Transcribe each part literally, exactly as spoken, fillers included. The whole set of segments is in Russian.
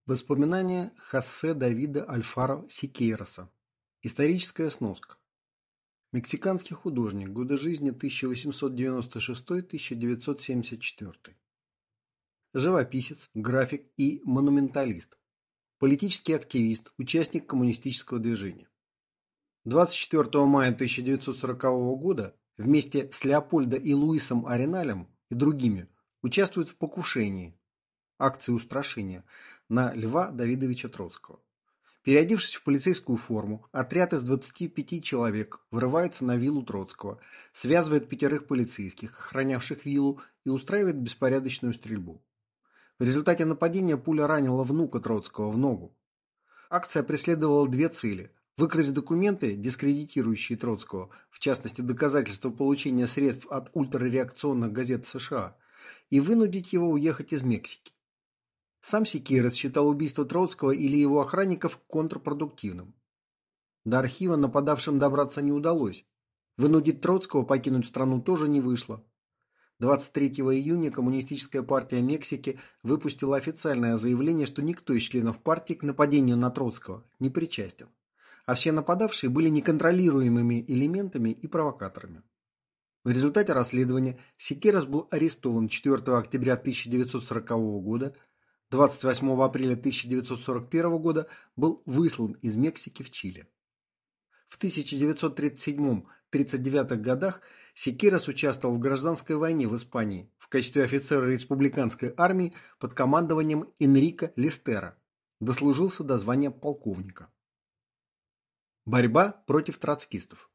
Воспоминания Хосе Давида Альфаро Сикейроса. Историческая сноска. Мексиканский художник. Годы жизни тысяча восемьсот девяносто шестой — тысяча девятьсот семьдесят четвёртый. Живописец, график и монументалист. Политический активист, участник коммунистического движения. двадцать четвёртого мая тысяча девятьсот сорокового года вместе с Леопольдо и Луисом Ареналем и другими участвует в покушении, акции устрашения, на Льва Давидовича Троцкого. Переодевшись в полицейскую форму, отряд из двадцати пяти человек врывается на виллу Троцкого, связывает пятерых полицейских, охранявших виллу, и устраивает беспорядочную стрельбу. В результате нападения пуля ранила внука Троцкого в ногу. Акция преследовала две цели: выкрасть документы, дискредитирующие Троцкого, в частности доказательства получения средств от ультрареакционных газет США, и вынудить его уехать из Мексики. Сам Сикейрос считал убийство Троцкого или его охранников контрпродуктивным. До архива нападавшим добраться не удалось. Вынудить Троцкого покинуть страну тоже не вышло. двадцать третьего июня Коммунистическая партия Мексики выпустила официальное заявление, что никто из членов партии к нападению на Троцкого не причастен, а все нападавшие были неконтролируемыми элементами и провокаторами. В результате расследования Сикейрос был арестован четвёртого октября тысяча девятьсот сорокового года, двадцать восьмого апреля тысяча девятьсот сорок первого года был выслан из Мексики в Чили. В тысяча девятьсот тридцать седьмом — тридцать девятом годах Сикейрос участвовал в гражданской войне в Испании в качестве офицера республиканской армии под командованием Энрико Лестера, дослужился до звания полковника. Борьба против троцкистов.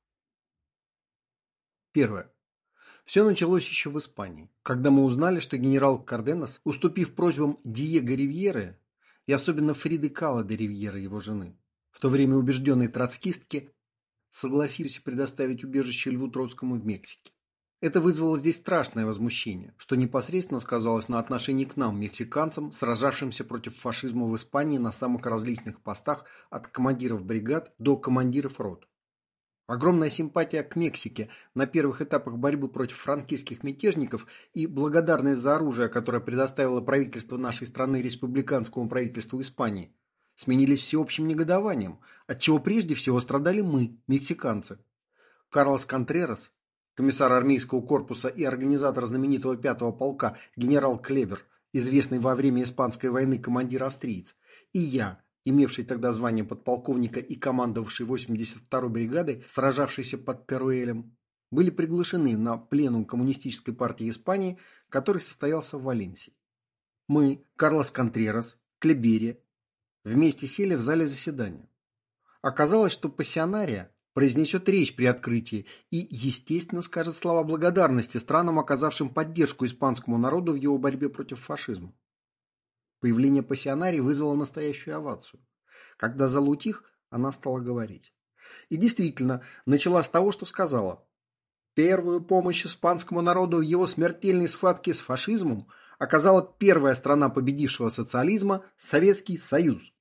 Первое. Все началось еще в Испании, когда мы узнали, что генерал Карденас, уступив просьбам Диего Ривьеры и особенно Фриды Кало де Ривьеры, его жены, в то время убежденной троцкистки, согласились предоставить убежище Льву Троцкому в Мексике. Это вызвало здесь страшное возмущение, что непосредственно сказалось на отношении к нам, мексиканцам, сражавшимся против фашизма в Испании на самых различных постах, от командиров бригад до командиров рот. Огромная симпатия к Мексике на первых этапах борьбы против франкистских мятежников и благодарность за оружие, которое предоставило правительство нашей страны республиканскому правительству Испании, сменились всеобщим негодованием, от чего прежде всего страдали мы, мексиканцы. Карлос Контрерас, комиссар армейского корпуса и организатор знаменитого пятого полка генерал Клевер, известный во время Испанской войны командир-австриец, и я, имевший тогда звание подполковника и командовавший восемьдесят второй бригадой, сражавшейся под Теруэлем, были приглашены на пленум Коммунистической партии Испании, который состоялся в Валенсии. Мы, Карлос Контрерас, Клеберия, вместе сели в зале заседания. Оказалось, что пассионария произнесет речь при открытии и, естественно, скажет слова благодарности странам, оказавшим поддержку испанскому народу в его борьбе против фашизма. Появление пассионарии вызвало настоящую овацию. Когда зал утих, она стала говорить. И действительно, начала с того, что сказала: первую помощь испанскому народу в его смертельной схватке с фашизмом оказала первая страна победившего социализма – Советский Союз.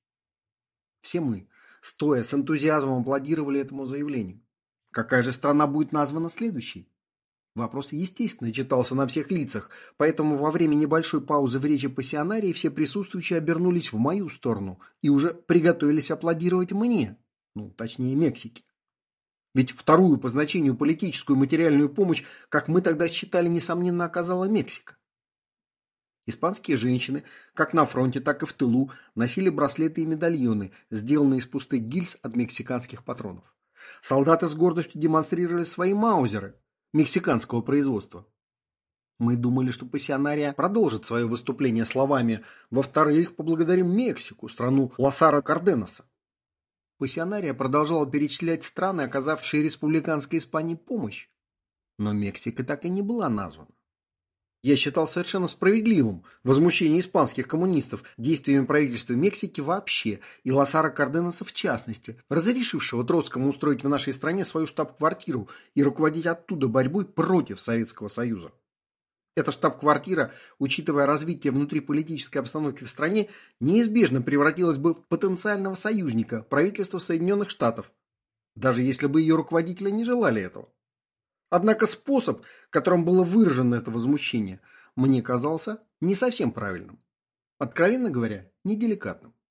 Все мы, стоя с энтузиазмом, аплодировали этому заявлению. Какая же страна будет названа следующей? Вопрос, естественно, читался на всех лицах, поэтому во время небольшой паузы в речи пассионарии все присутствующие обернулись в мою сторону и уже приготовились аплодировать мне, ну, точнее, Мексике. Ведь вторую по значению политическую и материальную помощь, как мы тогда считали, несомненно оказала Мексика. Испанские женщины, как на фронте, так и в тылу, носили браслеты и медальоны, сделанные из пустых гильз от мексиканских патронов. Солдаты с гордостью демонстрировали свои маузеры мексиканского производства. Мы думали, что пассионария продолжит свое выступление словами: «Во-вторых, поблагодарим Мексику, страну Ласара Карденаса». Пассионария продолжала перечислять страны, оказавшие республиканской Испании помощь. Но Мексика так и не была названа. Я считал совершенно справедливым возмущение испанских коммунистов действиями правительства Мексики вообще и Ласара Карденаса в частности, разрешившего Троцкому устроить в нашей стране свою штаб-квартиру и руководить оттуда борьбой против Советского Союза. Эта штаб-квартира, учитывая развитие внутриполитической обстановки в стране, неизбежно превратилась бы в потенциального союзника правительства Соединенных Штатов, даже если бы ее руководители не желали этого. Однако способ, которым было выражено это возмущение, мне казался не совсем правильным. Откровенно говоря, неделикатным.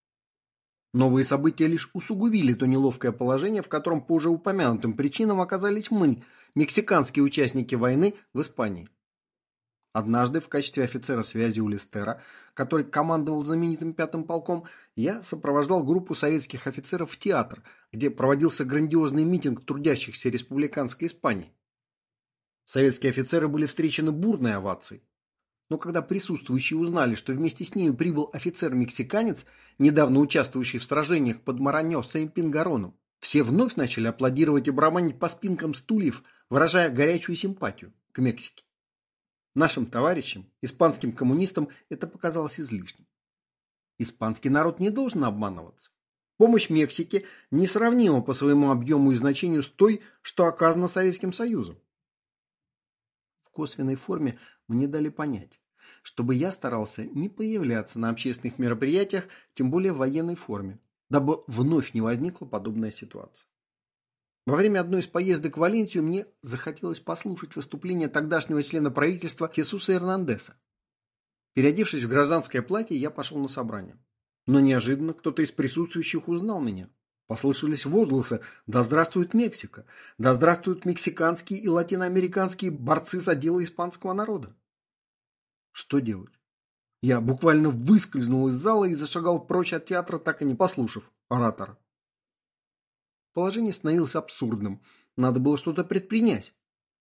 Новые события лишь усугубили то неловкое положение, в котором по уже упомянутым причинам оказались мы, мексиканские участники войны в Испании. Однажды в качестве офицера связи у Лестера, который командовал знаменитым пятым полком, я сопровождал группу советских офицеров в театр, где проводился грандиозный митинг трудящихся республиканской Испании. Советские офицеры были встречены бурной овацией. Но когда присутствующие узнали, что вместе с ними прибыл офицер-мексиканец, недавно участвующий в сражениях под Мараньосо и Пингароном, все вновь начали аплодировать и барабанить по спинкам стульев, выражая горячую симпатию к Мексике. Нашим товарищам, испанским коммунистам, это показалось излишним. Испанский народ не должен обманываться. Помощь Мексике несравнима по своему объему и значению с той, что оказана Советским Союзом. В косвенной форме мне дали понять, чтобы я старался не появляться на общественных мероприятиях, тем более в военной форме, дабы вновь не возникла подобная ситуация. Во время одной из поездок в Валенсию мне захотелось послушать выступление тогдашнего члена правительства Хесуса Эрнандеса. Переодевшись в гражданское платье, я пошел на собрание. Но неожиданно кто-то из присутствующих узнал меня. Послышались возгласы «Да здравствует Мексика! Да здравствуют мексиканские и латиноамериканские борцы за дело испанского народа!» Что делать? Я буквально выскользнул из зала и зашагал прочь от театра, так и не послушав оратора. Положение становилось абсурдным. Надо было что-то предпринять.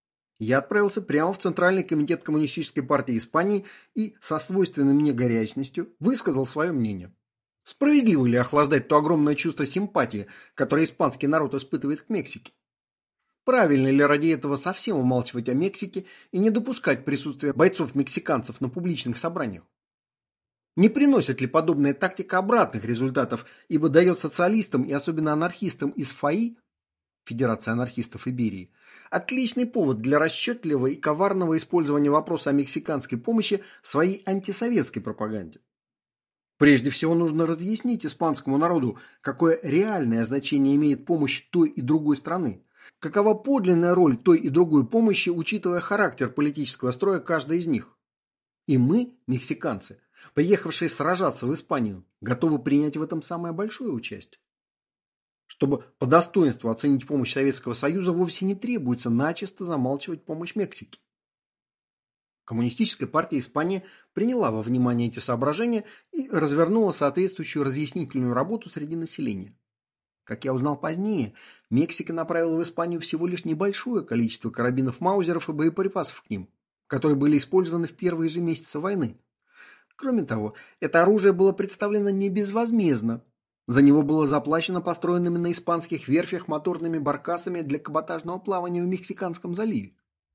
Я отправился прямо в Центральный комитет Коммунистической партии Испании и со свойственной мне горячностью высказал свое мнение. Справедливо ли охлаждать то огромное чувство симпатии, которое испанский народ испытывает к Мексике? Правильно ли ради этого совсем умалчивать о Мексике и не допускать присутствия бойцов-мексиканцев на публичных собраниях? Не приносит ли подобная тактика обратных результатов, ибо дает социалистам и особенно анархистам из ФАИ, Федерации анархистов Иберии, отличный повод для расчетливого и коварного использования вопроса о мексиканской помощи в своей антисоветской пропаганде? Прежде всего нужно разъяснить испанскому народу, какое реальное значение имеет помощь той и другой страны, какова подлинная роль той и другой помощи, учитывая характер политического строя каждой из них. И мы, мексиканцы, приехавшие сражаться в Испанию, готовы принять в этом самое большое участие. Чтобы по достоинству оценить помощь Советского Союза, вовсе не требуется начисто замалчивать помощь Мексике. Коммунистическая партия Испании приняла во внимание эти соображения и развернула соответствующую разъяснительную работу среди населения. Как я узнал позднее, Мексика направила в Испанию всего лишь небольшое количество карабинов Маузеров и боеприпасов к ним, которые были использованы в первые же месяцы войны. Кроме того, это оружие было представлено не безвозмездно. За него было заплачено построенными на испанских верфях моторными баркасами для каботажного плавания в Мексиканском заливе.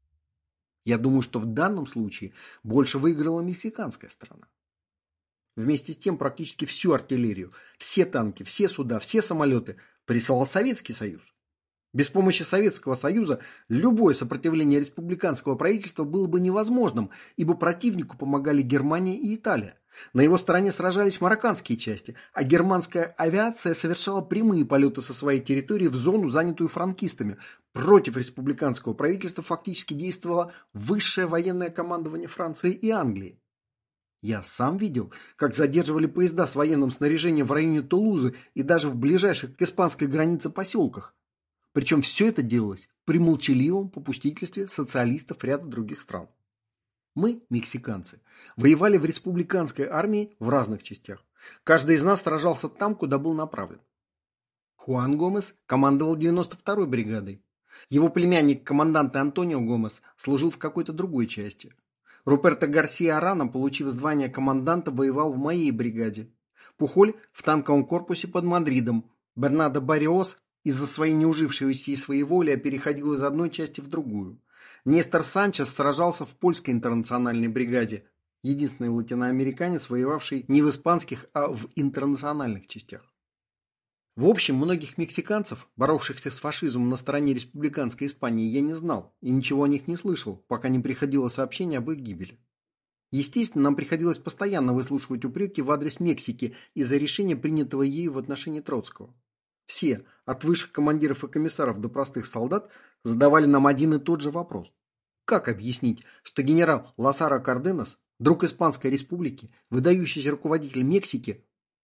Я думаю, что в данном случае больше выиграла мексиканская сторона. Вместе с тем практически всю артиллерию, все танки, все суда, все самолеты прислал Советский Союз. Без помощи Советского Союза любое сопротивление республиканского правительства было бы невозможным, ибо противнику помогали Германия и Италия. На его стороне сражались марокканские части, а германская авиация совершала прямые полеты со своей территории в зону, занятую франкистами. Против республиканского правительства фактически действовало высшее военное командование Франции и Англии. Я сам видел, как задерживали поезда с военным снаряжением в районе Тулузы и даже в ближайших к испанской границе поселках. Причем все это делалось при молчаливом попустительстве социалистов ряда других стран. Мы, мексиканцы, воевали в республиканской армии в разных частях. Каждый из нас сражался там, куда был направлен. Хуан Гомес командовал девяносто второй бригадой. Его племянник, командант Антонио Гомес, служил в какой-то другой части. Руперто Гарсия Арана, получив звание команданта, воевал в моей бригаде. Пухоль в танковом корпусе под Мадридом. Бернадо Барриос из-за своей неужившейся и своеволия переходил из одной части в другую. Нестор Санчес сражался в польской интернациональной бригаде, единственный латиноамериканец, воевавший не в испанских, а в интернациональных частях. В общем, многих мексиканцев, боровшихся с фашизмом на стороне республиканской Испании, я не знал и ничего о них не слышал, пока не приходило сообщение об их гибели. Естественно, нам приходилось постоянно выслушивать упреки в адрес Мексики из-за решения, принятого ею в отношении Троцкого. Все, от высших командиров и комиссаров до простых солдат, задавали нам один и тот же вопрос. Как объяснить, что генерал Ласаро Карденас, друг Испанской республики, выдающийся руководитель Мексики,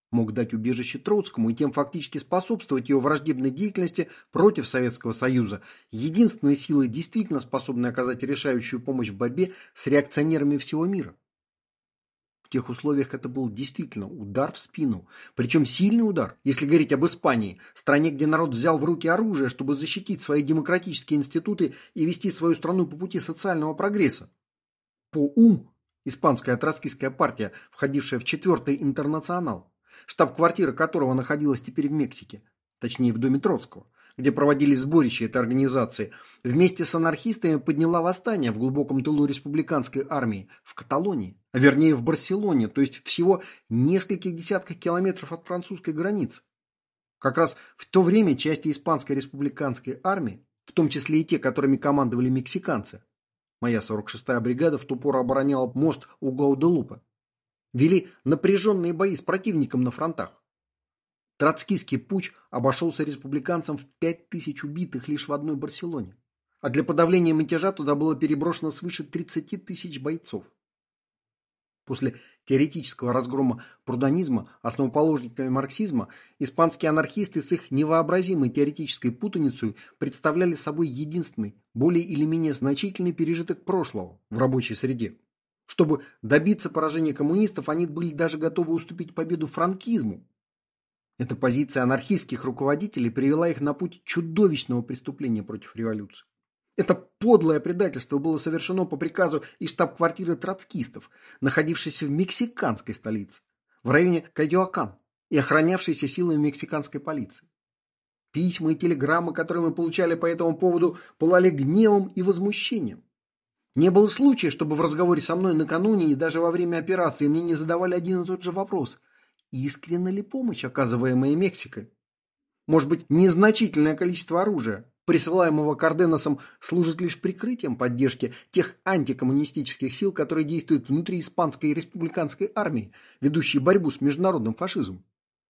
мог дать убежище Троцкому и тем фактически способствовать его враждебной деятельности против Советского Союза, единственной силой, действительно способной оказать решающую помощь в борьбе с реакционерами всего мира. В тех условиях это был действительно удар в спину, причем сильный удар, если говорить об Испании, стране, где народ взял в руки оружие, чтобы защитить свои демократические институты и вести свою страну по пути социального прогресса. ПОУМ, испанская троцкистская партия, входившая в четвертый интернационал, штаб-квартира которого находилась теперь в Мексике, точнее в доме Троцкого, где проводились сборища этой организации, вместе с анархистами подняла восстание в глубоком тылу республиканской армии в Каталонии, а вернее в Барселоне, то есть всего нескольких десятках километров от французской границы. Как раз в то время части испанской республиканской армии, в том числе и те, которыми командовали мексиканцы, моя сорок шестая бригада в ту пору обороняла мост у Гуаделупе, вели напряженные бои с противником на фронтах. Троцкистский путч обошелся республиканцам в пять тысяч убитых лишь в одной Барселоне, а для подавления мятежа туда было переброшено свыше тридцати тысяч бойцов. После теоретического разгрома прудонизма основоположниками марксизма испанские анархисты с их невообразимой теоретической путаницей представляли собой единственный, более или менее значительный пережиток прошлого в рабочей среде. Чтобы добиться поражения коммунистов, они были даже готовы уступить победу франкизму. Эта позиция анархистских руководителей привела их на путь чудовищного преступления против революции. Это подлое предательство было совершено по приказу из штаб-квартиры троцкистов, находившейся в мексиканской столице, в районе Кайоакан и охранявшейся силами мексиканской полиции. Письма и телеграммы, которые мы получали по этому поводу, пылали гневом и возмущением. Не было случая, чтобы в разговоре со мной накануне и даже во время операции мне не задавали один и тот же вопрос: искренна ли помощь, оказываемая Мексикой? Может быть, незначительное количество оружия, присылаемого Карденосом, служит лишь прикрытием поддержки тех антикоммунистических сил, которые действуют внутри испанской республиканской армии, ведущей борьбу с международным фашизмом?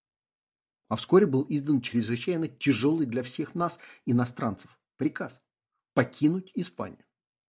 А вскоре был издан чрезвычайно тяжелый для всех нас, иностранцев, приказ покинуть Испанию.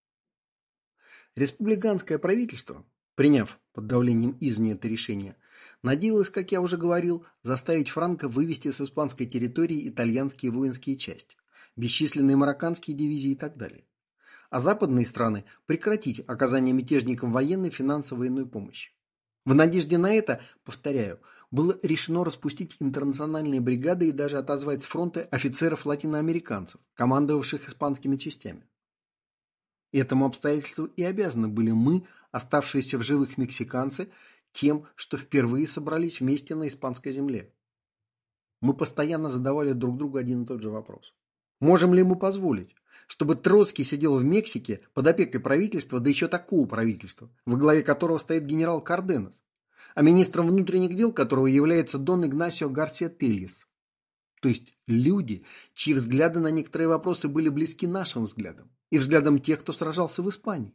Республиканское правительство, приняв под давлением извне это решение, надеялось, как я уже говорил, заставить Франко вывести с испанской территории итальянские воинские части, бесчисленные марокканские дивизии и так далее. А западные страны прекратить оказание мятежникам военной, финансовой и иной помощи. В надежде на это, повторяю, было решено распустить интернациональные бригады и даже отозвать с фронта офицеров-латиноамериканцев, командовавших испанскими частями. Этому обстоятельству и обязаны были мы, оставшиеся в живых мексиканцы, тем, что впервые собрались вместе на испанской земле. Мы постоянно задавали друг другу один и тот же вопрос. Можем ли мы позволить, чтобы Троцкий сидел в Мексике под опекой правительства, да еще такого правительства, во главе которого стоит генерал Карденос, а министром внутренних дел которого является Дон Игнасио Гарсия Тельес? То есть люди, чьи взгляды на некоторые вопросы были близки нашим взглядам и взглядам тех, кто сражался в Испании.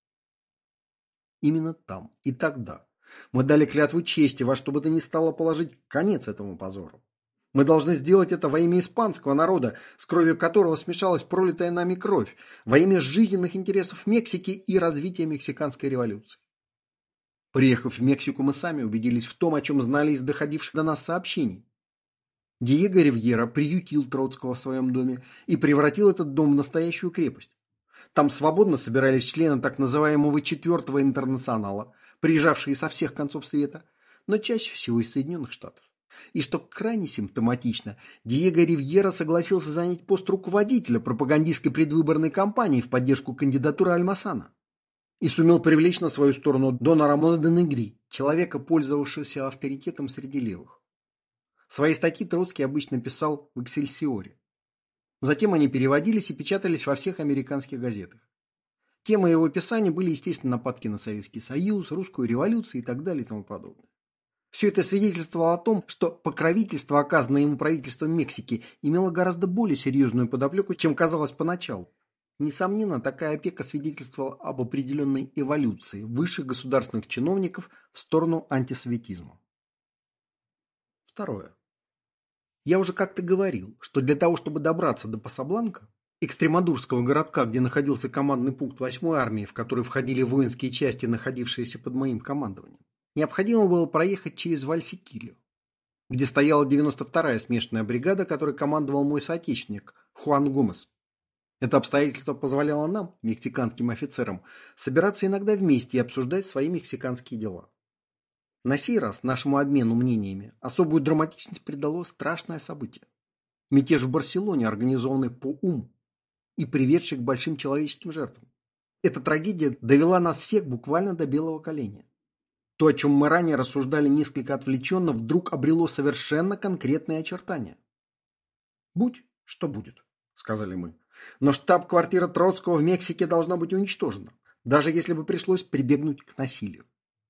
Именно там и тогда мы дали клятву чести во что бы то ни стало положить конец этому позору. Мы должны сделать это во имя испанского народа, с кровью которого смешалась пролитая нами кровь, во имя жизненных интересов Мексики и развития мексиканской революции. Приехав в Мексику, мы сами убедились в том, о чем знали из доходивших до нас сообщений. Диего Ривьера приютил Троцкого в своем доме и превратил этот дом в настоящую крепость. Там свободно собирались члены так называемого четвертого интернационала, приезжавшие со всех концов света, но чаще всего из Соединенных Штатов. И что крайне симптоматично, Диего Ривьера согласился занять пост руководителя пропагандистской предвыборной кампании в поддержку кандидатуры Альмасана и сумел привлечь на свою сторону Дона Рамона де Негри, человека, пользовавшегося авторитетом среди левых. Свои статьи Троцкий обычно писал в «Эксельсиоре». Затем они переводились и печатались во всех американских газетах. Темы его писания были, естественно, нападки на Советский Союз, русскую революцию и так далее и тому подобное. Все это свидетельствовало о том, что покровительство, оказанное ему правительством Мексики, имело гораздо более серьезную подоплеку, чем казалось поначалу. Несомненно, такая опека свидетельствовала об определенной эволюции высших государственных чиновников в сторону антисоветизма. Второе. Я уже как-то говорил, что для того, чтобы добраться до Пасабланка, экстремадурского городка, где находился командный пункт восьмой армии, в который входили воинские части, находившиеся под моим командованием, необходимо было проехать через Вальсикилио. где стояла девяносто вторая смешанная бригада, которой командовал мой соотечественник Хуан Гомес. Это обстоятельство позволяло нам, мексиканским офицерам, собираться иногда вместе и обсуждать свои мексиканские дела. На сей раз нашему обмену мнениями особую драматичность придало страшное событие. Мятеж в Барселоне, организованный по ум и приведший к большим человеческим жертвам. Эта трагедия довела нас всех буквально до белого коленя. То, о чем мы ранее рассуждали несколько отвлеченно, вдруг обрело совершенно конкретные очертания. «Будь что будет», — сказали мы. «Но штаб-квартира Троцкого в Мексике должна быть уничтожена, даже если бы пришлось прибегнуть к насилию».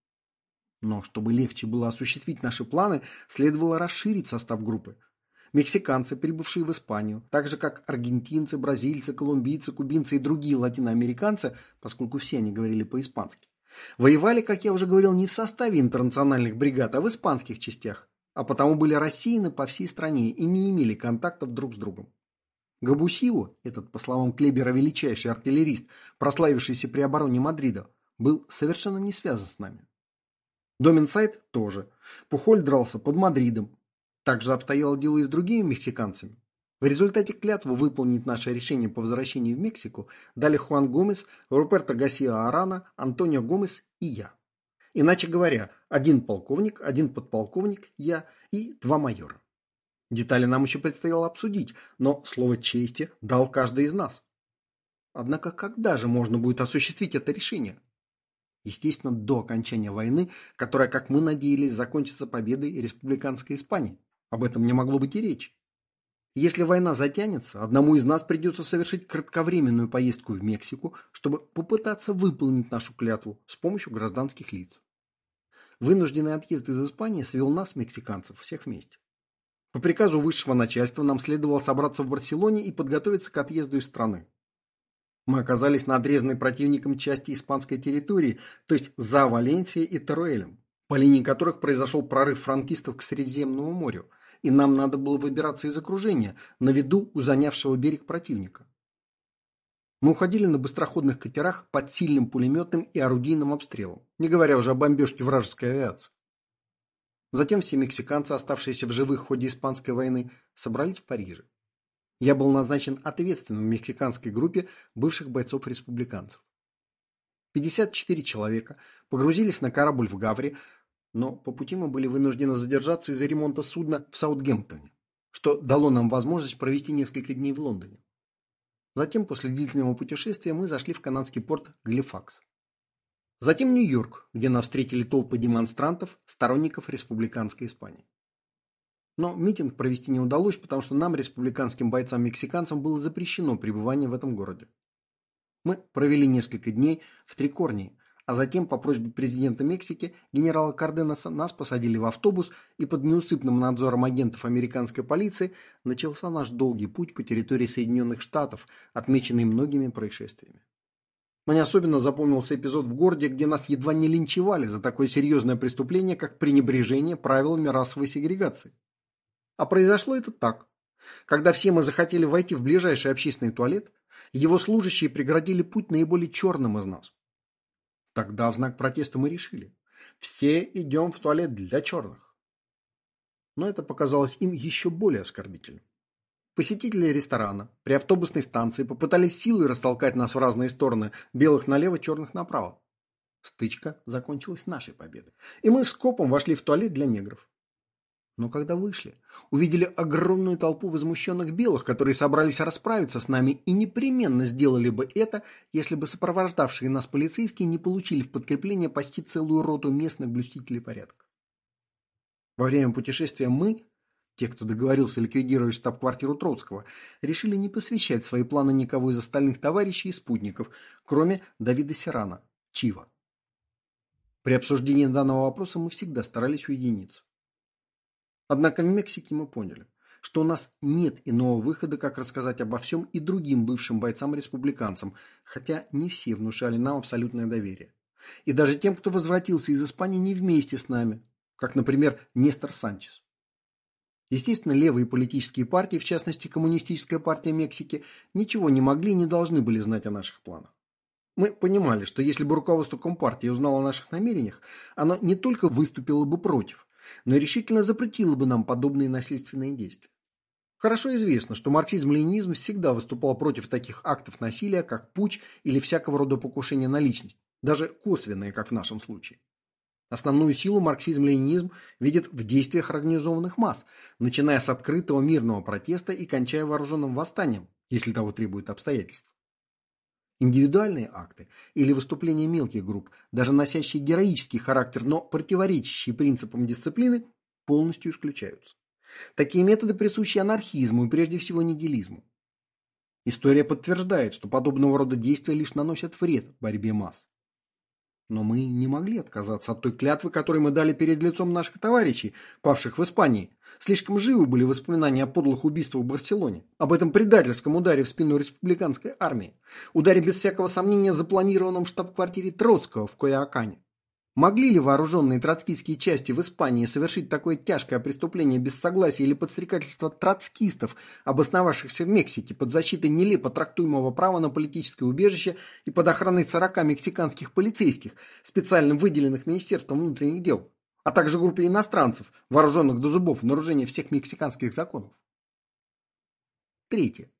Но чтобы легче было осуществить наши планы, следовало расширить состав группы. Мексиканцы, прибывшие в Испанию, так же как аргентинцы, бразильцы, колумбийцы, кубинцы и другие латиноамериканцы, поскольку все они говорили по-испански, воевали, как я уже говорил, не в составе интернациональных бригад, а в испанских частях, а потому были рассеяны по всей стране и не имели контактов друг с другом. Габусио, этот, по словам Клебера, величайший артиллерист, прославившийся при обороне Мадрида, был совершенно не связан с нами. Доминсайд тоже. Пухоль дрался под Мадридом. Также обстояло дело и с другими мексиканцами. В результате клятву выполнить наше решение по возвращению в Мексику дали Хуан Гомес, Руперто Гарсиа Арана, Антонио Гомес и я. Иначе говоря, один полковник, один подполковник, я и два майора. Детали нам еще предстояло обсудить, но слово чести дал каждый из нас. Однако когда же можно будет осуществить это решение? Естественно, до окончания войны, которая, как мы надеялись, закончится победой республиканской Испании. Об этом не могло быть и речи. Если война затянется, одному из нас придется совершить кратковременную поездку в Мексику, чтобы попытаться выполнить нашу клятву с помощью гражданских лиц. Вынужденный отъезд из Испании свел нас, мексиканцев, всех вместе. По приказу высшего начальства нам следовало собраться в Барселоне и подготовиться к отъезду из страны. Мы оказались на отрезанной противником части испанской территории, то есть за Валенсией и Теруэлем, по линии которых произошел прорыв франкистов к Средиземному морю, и нам надо было выбираться из окружения, на виду у занявшего берег противника. Мы уходили на быстроходных катерах под сильным пулеметным и орудийным обстрелом, не говоря уже о бомбежке вражеской авиации. Затем все мексиканцы, оставшиеся в живых в ходе Испанской войны, собрались в Париже. Я был назначен ответственным в мексиканской группе бывших бойцов-республиканцев. пятьдесят четыре человека погрузились на корабль в Гавре, но по пути мы были вынуждены задержаться из-за ремонта судна в Саутгемптоне, что дало нам возможность провести несколько дней в Лондоне. Затем, после длительного путешествия, мы зашли в канадский порт Галифакс. Затем Нью-Йорк, где нас встретили толпы демонстрантов, сторонников республиканской Испании. Но митинг провести не удалось, потому что нам, республиканским бойцам-мексиканцам, было запрещено пребывание в этом городе. Мы провели несколько дней в Трикорнии, а затем, по просьбе президента Мексики, генерала Карденаса, нас посадили в автобус, и под неусыпным надзором агентов американской полиции начался наш долгий путь по территории Соединенных Штатов, отмеченный многими происшествиями. Мне особенно запомнился эпизод в городе, где нас едва не линчевали за такое серьезное преступление, как пренебрежение правилами расовой сегрегации. А произошло это так. Когда все мы захотели войти в ближайший общественный туалет, его служащие преградили путь наиболее черным из нас. Тогда в знак протеста мы решили: все идем в туалет для черных. Но это показалось им еще более оскорбительным. Посетители ресторана при автобусной станции попытались силой растолкать нас в разные стороны, белых налево, черных направо. Стычка закончилась нашей победой, и мы скопом вошли в туалет для негров. Но когда вышли, увидели огромную толпу возмущенных белых, которые собрались расправиться с нами и непременно сделали бы это, если бы сопровождавшие нас полицейские не получили в подкрепление почти целую роту местных блюстителей порядка. Во время путешествия мы, те, кто договорился ликвидировать штаб-квартиру Троцкого, решили не посвящать свои планы никого из остальных товарищей и спутников, кроме Давида Серрана, Чива. При обсуждении данного вопроса мы всегда старались уединиться. Однако в Мексике мы поняли, что у нас нет иного выхода, как рассказать обо всем и другим бывшим бойцам-республиканцам, хотя не все внушали нам абсолютное доверие. И даже тем, кто возвратился из Испании не вместе с нами, как, например, Нестор Санчес. Естественно, левые политические партии, в частности Коммунистическая партия Мексики, ничего не могли и не должны были знать о наших планах. Мы понимали, что если бы руководство Компартии узнало о наших намерениях, оно не только выступило бы против, но и решительно запретила бы нам подобные насильственные действия. Хорошо известно, что марксизм-ленинизм всегда выступал против таких актов насилия, как путч или всякого рода покушения на личность, даже косвенные, как в нашем случае. Основную силу марксизм-ленинизм видит в действиях организованных масс, начиная с открытого мирного протеста и кончая вооруженным восстанием, если того требуют обстоятельства. Индивидуальные акты или выступления мелких групп, даже носящие героический характер, но противоречащие принципам дисциплины, полностью исключаются. Такие методы присущи анархизму и прежде всего нигилизму. История подтверждает, что подобного рода действия лишь наносят вред борьбе масс. Но мы не могли отказаться от той клятвы, которую мы дали перед лицом наших товарищей, павших в Испании. Слишком живы были воспоминания о подлых убийствах в Барселоне, об этом предательском ударе в спину республиканской армии, ударе без всякого сомнения запланированном в штаб-квартире Троцкого в Кояакане. Могли ли вооруженные троцкистские части в Испании совершить такое тяжкое преступление без согласия или подстрекательства троцкистов, обосновавшихся в Мексике под защитой нелепо трактуемого права на политическое убежище и под охраной сорока мексиканских полицейских, специально выделенных Министерством внутренних дел, а также группе иностранцев, вооруженных до зубов в нарушение всех мексиканских законов? Третье.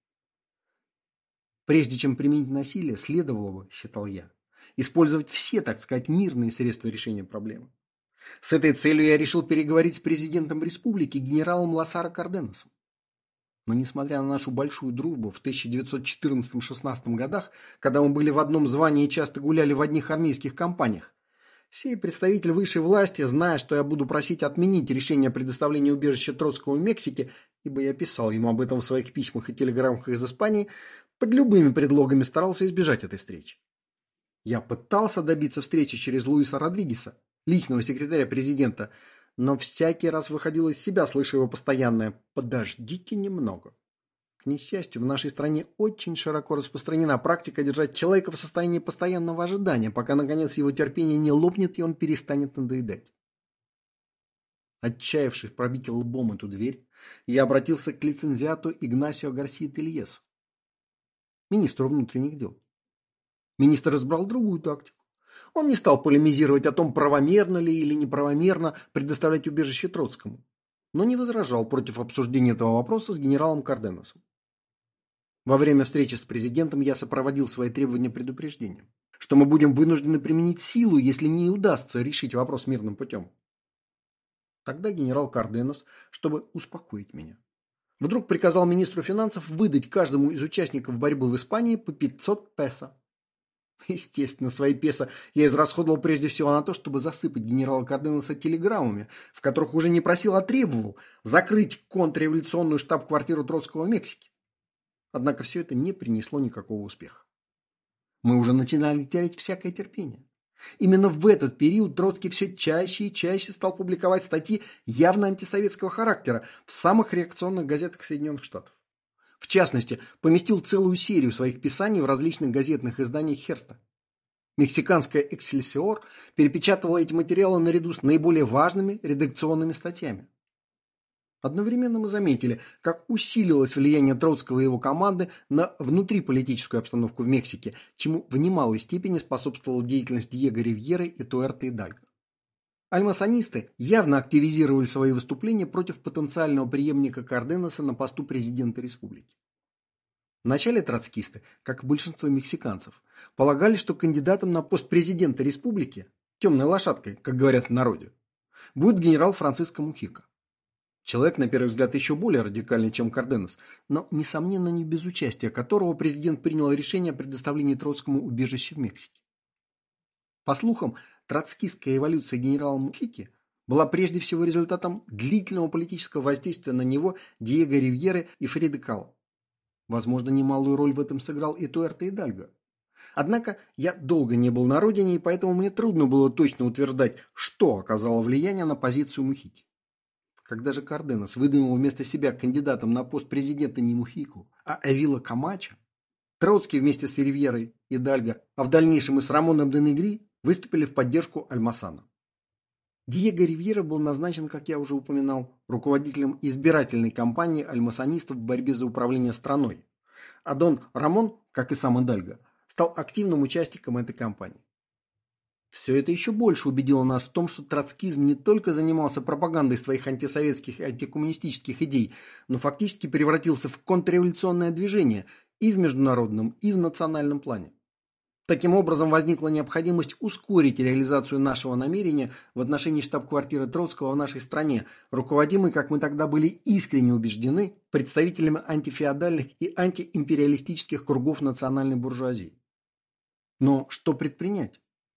Прежде чем применить насилие, следовало бы, считал я, использовать все, так сказать, мирные средства решения проблемы. С этой целью я решил переговорить с президентом республики генералом Лосаро Карденосом. Но несмотря на нашу большую дружбу в тысяча девятьсот четырнадцатом-шестнадцатом годах, когда мы были в одном звании и часто гуляли в одних армейских компаниях, сей представитель высшей власти, зная, что я буду просить отменить решение о предоставлении убежища Троцкому в Мексике, ибо я писал ему об этом в своих письмах и телеграммах из Испании, под любыми предлогами старался избежать этой встречи. Я пытался добиться встречи через Луиса Родригеса, личного секретаря президента, но всякий раз выходил из себя, слыша его постоянное «подождите немного». К несчастью, в нашей стране очень широко распространена практика держать человека в состоянии постоянного ожидания, пока, наконец, его терпение не лопнет и он перестанет надоедать. Отчаявшись пробить лбом эту дверь, я обратился к лицензиату Игнасио Гарсия Тельесу, министру внутренних дел. Министр избрал другую тактику. Он не стал полемизировать о том, правомерно ли или неправомерно предоставлять убежище Троцкому, но не возражал против обсуждения этого вопроса с генералом Карденосом. Во время встречи с президентом я сопроводил свои требования предупреждением, что мы будем вынуждены применить силу, если не удастся решить вопрос мирным путем. Тогда генерал Карденос, чтобы успокоить меня, вдруг приказал министру финансов выдать каждому из участников борьбы в Испании по пятьсот песо. Естественно, свои песо я израсходовал прежде всего на то, чтобы засыпать генерала Карденоса телеграммами, в которых уже не просил, а требовал закрыть контрреволюционную штаб-квартиру Троцкого в Мексике. Однако все это не принесло никакого успеха. Мы уже начинали терять всякое терпение. Именно в этот период Троцкий все чаще и чаще стал публиковать статьи явно антисоветского характера в самых реакционных газетах Соединенных Штатов. В частности, поместил целую серию своих писаний в различных газетных изданиях Херста. Мексиканская «Эксельсиор» перепечатывала эти материалы наряду с наиболее важными редакционными статьями. Одновременно мы заметили, как усилилось влияние Троцкого и его команды на внутриполитическую обстановку в Мексике, чему в немалой степени способствовала деятельность Диего Ривьеры и Туэрте Идальго. Альмасонисты явно активизировали свои выступления против потенциального преемника Карденоса на посту президента республики. Вначале троцкисты, как и большинство мексиканцев, полагали, что кандидатом на пост президента республики, темной лошадкой, как говорят в народе, будет генерал Франциско Мухико. Человек, на первый взгляд, еще более радикальный, чем Карденос, но, несомненно, не без участия которого президент принял решение о предоставлении Троцкому убежища в Мексике. По слухам, троцкистская эволюция генерала Мухики была прежде всего результатом длительного политического воздействия на него Диего Ривьеры и Фриды Кало. Возможно, немалую роль в этом сыграл и Туэрте Идальго. Однако я долго не был на родине, и поэтому мне трудно было точно утверждать, что оказало влияние на позицию Мухики. Когда же Карденос выдвинул вместо себя кандидатом на пост президента не Мухику, а Авила Камачо, Троцкий вместе с Ривьерой и Идальго, а в дальнейшем и с Рамоном де Негри, выступили в поддержку Альмасана. Диего Ривьера был назначен, как я уже упоминал, руководителем избирательной кампании альмасанистов в борьбе за управление страной, а Дон Рамон, как и сам Идальго, стал активным участником этой кампании. Все это еще больше убедило нас в том, что троцкизм не только занимался пропагандой своих антисоветских и антикоммунистических идей, но фактически превратился в контрреволюционное движение и в международном, и в национальном плане. Таким образом, возникла необходимость ускорить реализацию нашего намерения в отношении штаб-квартиры Троцкого в нашей стране, руководимой, как мы тогда были искренне убеждены, представителями антифеодальных и антиимпериалистических кругов национальной буржуазии. Но что предпринять?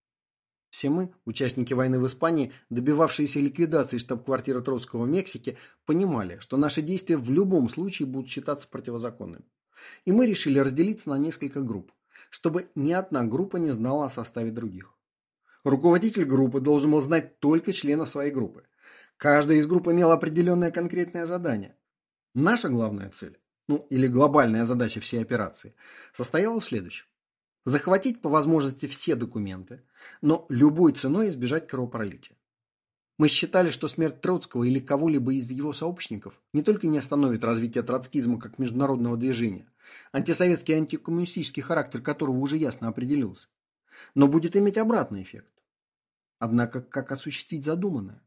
Все мы, участники войны в Испании, добивавшиеся ликвидации штаб-квартиры Троцкого в Мексике, понимали, что наши действия в любом случае будут считаться противозаконными. И мы решили разделиться на несколько групп, чтобы ни одна группа не знала о составе других. Руководитель группы должен был знать только членов своей группы. Каждая из групп имела определенное конкретное задание. Наша главная цель, ну или глобальная задача всей операции, состояла в следующем. Захватить по возможности все документы, но любой ценой избежать кровопролития. Мы считали, что смерть Троцкого или кого-либо из его сообщников не только не остановит развитие троцкизма как международного движения, антисоветский и антикоммунистический характер которого уже ясно определился, но будет иметь обратный эффект. Однако, как осуществить задуманное?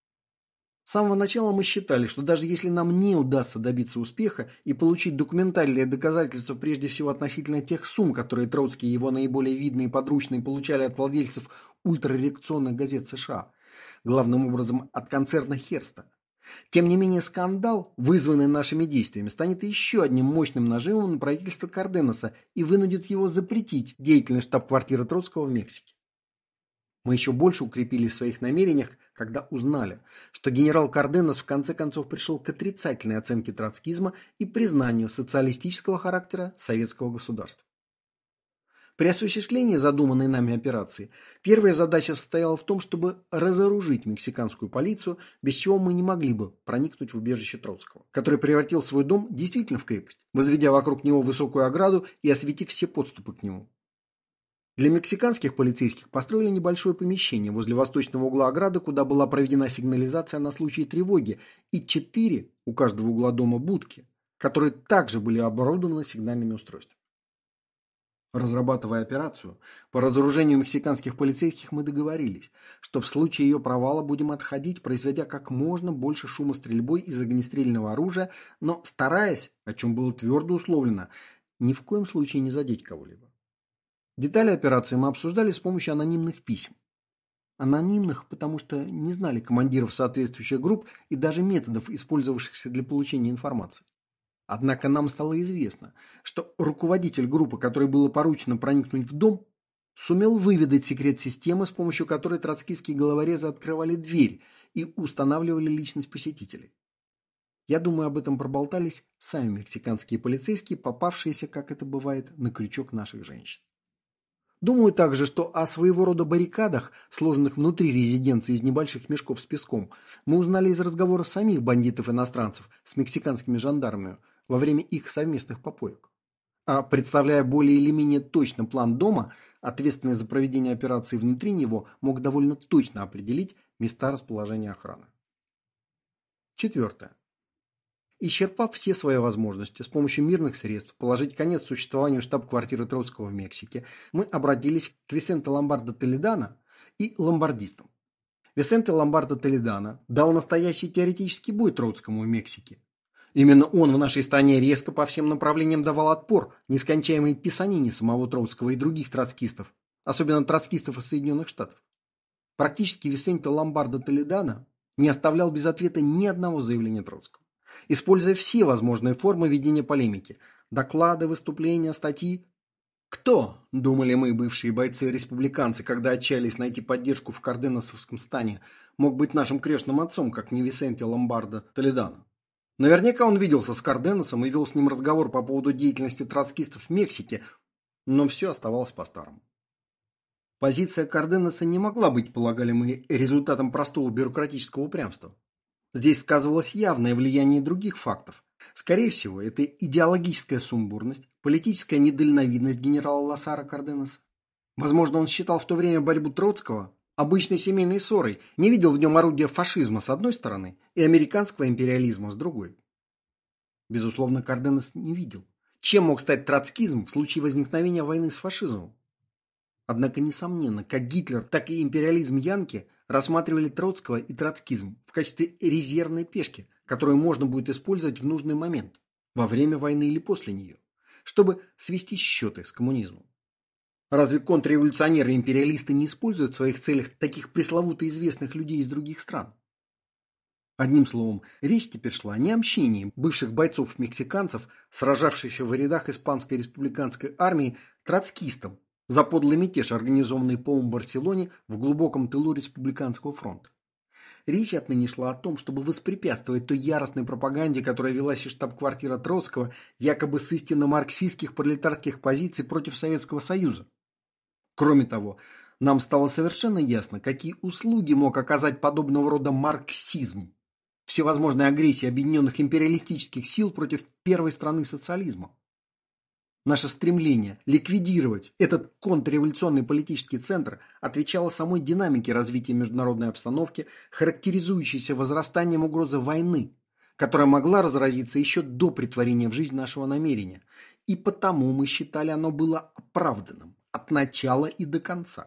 С самого начала мы считали, что даже если нам не удастся добиться успеха и получить документальные доказательства прежде всего относительно тех сумм, которые Троцкий и его наиболее видные подручные получали от владельцев ультрареакционных газет США, главным образом от концерна Херста, тем не менее скандал, вызванный нашими действиями, станет еще одним мощным нажимом на правительство Карденоса и вынудит его запретить деятельность штаб-квартиры Троцкого в Мексике. Мы еще больше укрепились в своих намерениях, когда узнали, что генерал Карденос в конце концов пришел к отрицательной оценке троцкизма и признанию социалистического характера советского государства. При осуществлении задуманной нами операции первая задача состояла в том, чтобы разоружить мексиканскую полицию, без чего мы не могли бы проникнуть в убежище Троцкого, который превратил свой дом действительно в крепость, возведя вокруг него высокую ограду и осветив все подступы к нему. Для мексиканских полицейских построили небольшое помещение возле восточного угла ограды, куда была проведена сигнализация на случай тревоги, и четыре у каждого угла дома будки, которые также были оборудованы сигнальными устройствами. Разрабатывая операцию по разоружению мексиканских полицейских, мы договорились, что в случае ее провала будем отходить, произведя как можно больше шума стрельбой из огнестрельного оружия, но стараясь, о чем было твердо условлено, ни в коем случае не задеть кого-либо. Детали операции мы обсуждали с помощью анонимных писем. Анонимных, потому что не знали командиров соответствующих групп и даже методов, использовавшихся для получения информации. Однако нам стало известно, что руководитель группы, которой было поручено проникнуть в дом, сумел выведать секрет системы, с помощью которой троцкистские головорезы открывали дверь и устанавливали личность посетителей. Я думаю, об этом проболтались сами мексиканские полицейские, попавшиеся, как это бывает, на крючок наших женщин. Думаю также, что о своего рода баррикадах, сложенных внутри резиденции из небольших мешков с песком, мы узнали из разговора самих бандитов-иностранцев с мексиканскими жандармами во время их совместных попоек. А представляя более или менее точно план дома, ответственный за проведение операции внутри него мог довольно точно определить места расположения охраны. Четвертое. Исчерпав все свои возможности с помощью мирных средств положить конец существованию штаб-квартиры Троцкого в Мексике, мы обратились к Висенте Ломбардо Толедано и ломбардистам. Висенте Ломбардо Толедано дал настоящий теоретический бой Троцкому в Мексике. Именно он в нашей стране резко по всем направлениям давал отпор нескончаемой писанине самого Троцкого и других троцкистов, особенно троцкистов из Соединенных Штатов. Практически Висенте Ломбардо Толедано не оставлял без ответа ни одного заявления Троцкого, используя все возможные формы ведения полемики – доклады, выступления, статьи. Кто, думали мы, бывшие бойцы-республиканцы, когда отчаялись найти поддержку в карденосовском стане, мог быть нашим крестным отцом, как не Висенте Ломбардо Толедано? Наверняка он виделся с Карденосом и вел с ним разговор по поводу деятельности троцкистов в Мексике, но все оставалось по-старому. Позиция Карденоса не могла быть, полагали мы, результатом простого бюрократического упрямства. Здесь сказывалось явное влияние других фактов. Скорее всего, это идеологическая сумбурность, политическая недальновидность генерала Лосара Карденоса. Возможно, он считал в то время борьбу Троцкого обычной семейной ссорой, не видел в нем орудия фашизма с одной стороны и американского империализма с другой. Безусловно, Карденос не видел, чем мог стать троцкизм в случае возникновения войны с фашизмом. Однако, несомненно, как Гитлер, так и империализм Янки рассматривали Троцкого и троцкизм в качестве резервной пешки, которую можно будет использовать в нужный момент, во время войны или после нее, чтобы свести счеты с коммунизмом. Разве контрреволюционеры и империалисты не используют в своих целях таких пресловуто известных людей из других стран? Одним словом, речь теперь шла не о мщении бывших бойцов-мексиканцев, сражавшихся в рядах Испанской республиканской армии, троцкистам за подлый мятеж, организованный по Барселоне в глубоком тылу республиканского фронта. Речь отныне шла о том, чтобы воспрепятствовать той яростной пропаганде, которая велась из штаб-квартиры Троцкого, якобы с истинно марксистских пролетарских позиций против Советского Союза. Кроме того, нам стало совершенно ясно, какие услуги мог оказать подобного рода марксизм. Всевозможной агрессии объединенных империалистических сил против первой страны социализма. Наше стремление ликвидировать этот контрреволюционный политический центр отвечало самой динамике развития международной обстановки, характеризующейся возрастанием угрозы войны, которая могла разразиться еще до претворения в жизнь нашего намерения, и потому мы считали, оно было оправданным от начала и до конца.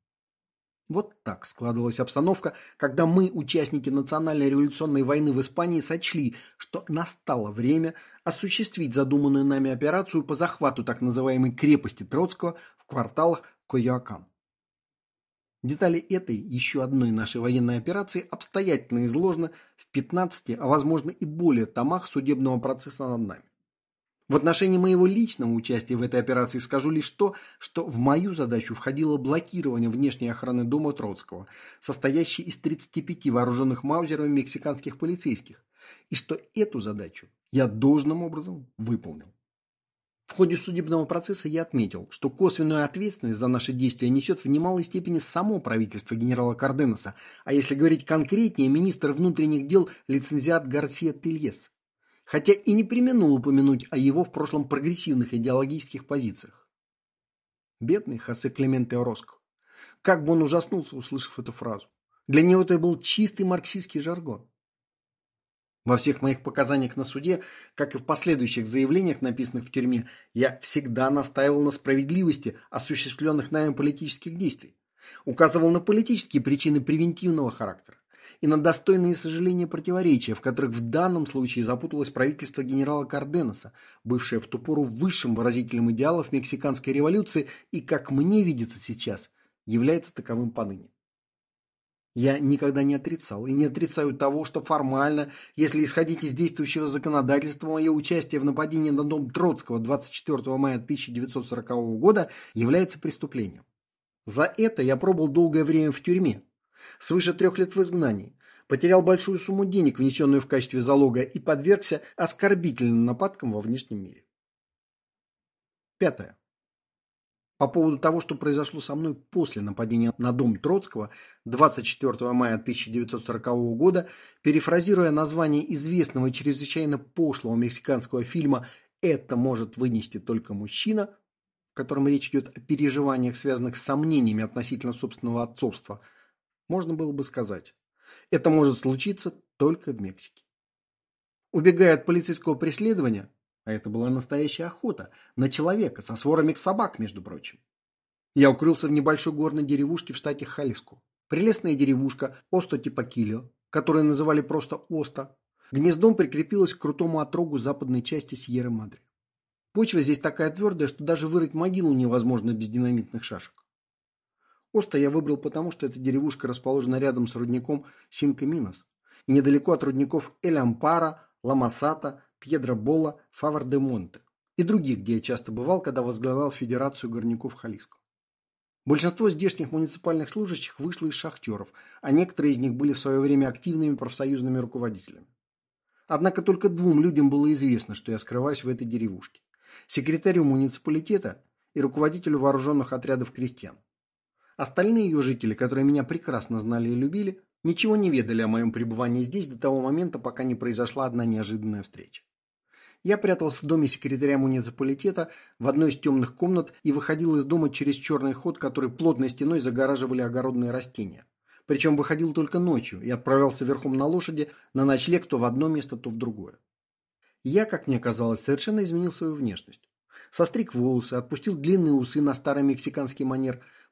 Вот так складывалась обстановка, когда мы, участники национальной революционной войны в Испании, сочли, что настало время осуществить задуманную нами операцию по захвату так называемой крепости Троцкого в кварталах Койоакан. Детали этой, еще одной нашей военной операции, обстоятельно изложены в пятнадцати, а возможно и более томах судебного процесса над нами. В отношении моего личного участия в этой операции скажу лишь то, что в мою задачу входило блокирование внешней охраны дома Троцкого, состоящей из тридцати пяти вооруженных маузерами мексиканских полицейских, и что эту задачу я должным образом выполнил. В ходе судебного процесса я отметил, что косвенную ответственность за наши действия несет в немалой степени само правительство генерала Карденоса, а если говорить конкретнее, министр внутренних дел лицензиат Гарсия Тельес. Хотя и не преминул упомянуть о его в прошлом прогрессивных идеологических позициях. Бедный Хосе Клементе Ороско. Как бы он ужаснулся, услышав эту фразу. Для него это был чистый марксистский жаргон. Во всех моих показаниях на суде, как и в последующих заявлениях, написанных в тюрьме, я всегда настаивал на справедливости осуществленных нами политических действий, указывал на политические причины превентивного характера и на достойные сожаления противоречия, в которых в данном случае запуталось правительство генерала Карденоса, бывшее в ту пору высшим выразителем идеалов мексиканской революции и, как мне видится сейчас, является таковым поныне. Я никогда не отрицал и не отрицаю того, что формально, если исходить из действующего законодательства, мое участие в нападении на дом Троцкого двадцать четвёртого мая тысяча девятьсот сорокового года является преступлением. За это я пробыл долгое время в тюрьме, свыше трех лет в изгнании, потерял большую сумму денег, внесенную в качестве залога, и подвергся оскорбительным нападкам во внешнем мире. Пятое. По поводу того, что произошло со мной после нападения на дом Троцкого двадцать четвёртого мая тысяча девятьсот сорокового года, перефразируя название известного и чрезвычайно пошлого мексиканского фильма «Это может вынести только мужчина», в котором речь идет о переживаниях, связанных с сомнениями относительно собственного отцовства, можно было бы сказать, это может случиться только в Мексике. Убегая от полицейского преследования, а это была настоящая охота, на человека со сворами собак, между прочим, я укрылся в небольшой горной деревушке в штате Халиско. Прелестная деревушка Осто-Типакильо, которую называли просто Оста, гнездом прикрепилась к крутому отрогу западной части Сьерра-Мадре. Почва здесь такая твердая, что даже вырыть могилу невозможно без динамитных шашек. Оста я выбрал потому, что эта деревушка расположена рядом с рудником Синко-Минос и недалеко от рудников Эль-Ампара, Ла-Масата, Пьедро-Бола, Фавор-де-Монте и других, где я часто бывал, когда возглавлял Федерацию горняков Халиско. Большинство здешних муниципальных служащих вышло из шахтеров, а некоторые из них были в свое время активными профсоюзными руководителями. Однако только двум людям было известно, что я скрываюсь в этой деревушке: секретарю муниципалитета и руководителю вооруженных отрядов крестьян. Остальные ее жители, которые меня прекрасно знали и любили, ничего не ведали о моем пребывании здесь до того момента, пока не произошла одна неожиданная встреча. Я прятался в доме секретаря муниципалитета в одной из темных комнат и выходил из дома через черный ход, который плотной стеной загораживали огородные растения. Причем выходил только ночью и отправлялся верхом на лошади на ночлег то в одно место, то в другое. Я, как мне казалось, совершенно изменил свою внешность. Состриг волосы, отпустил длинные усы на старый мексиканский манер,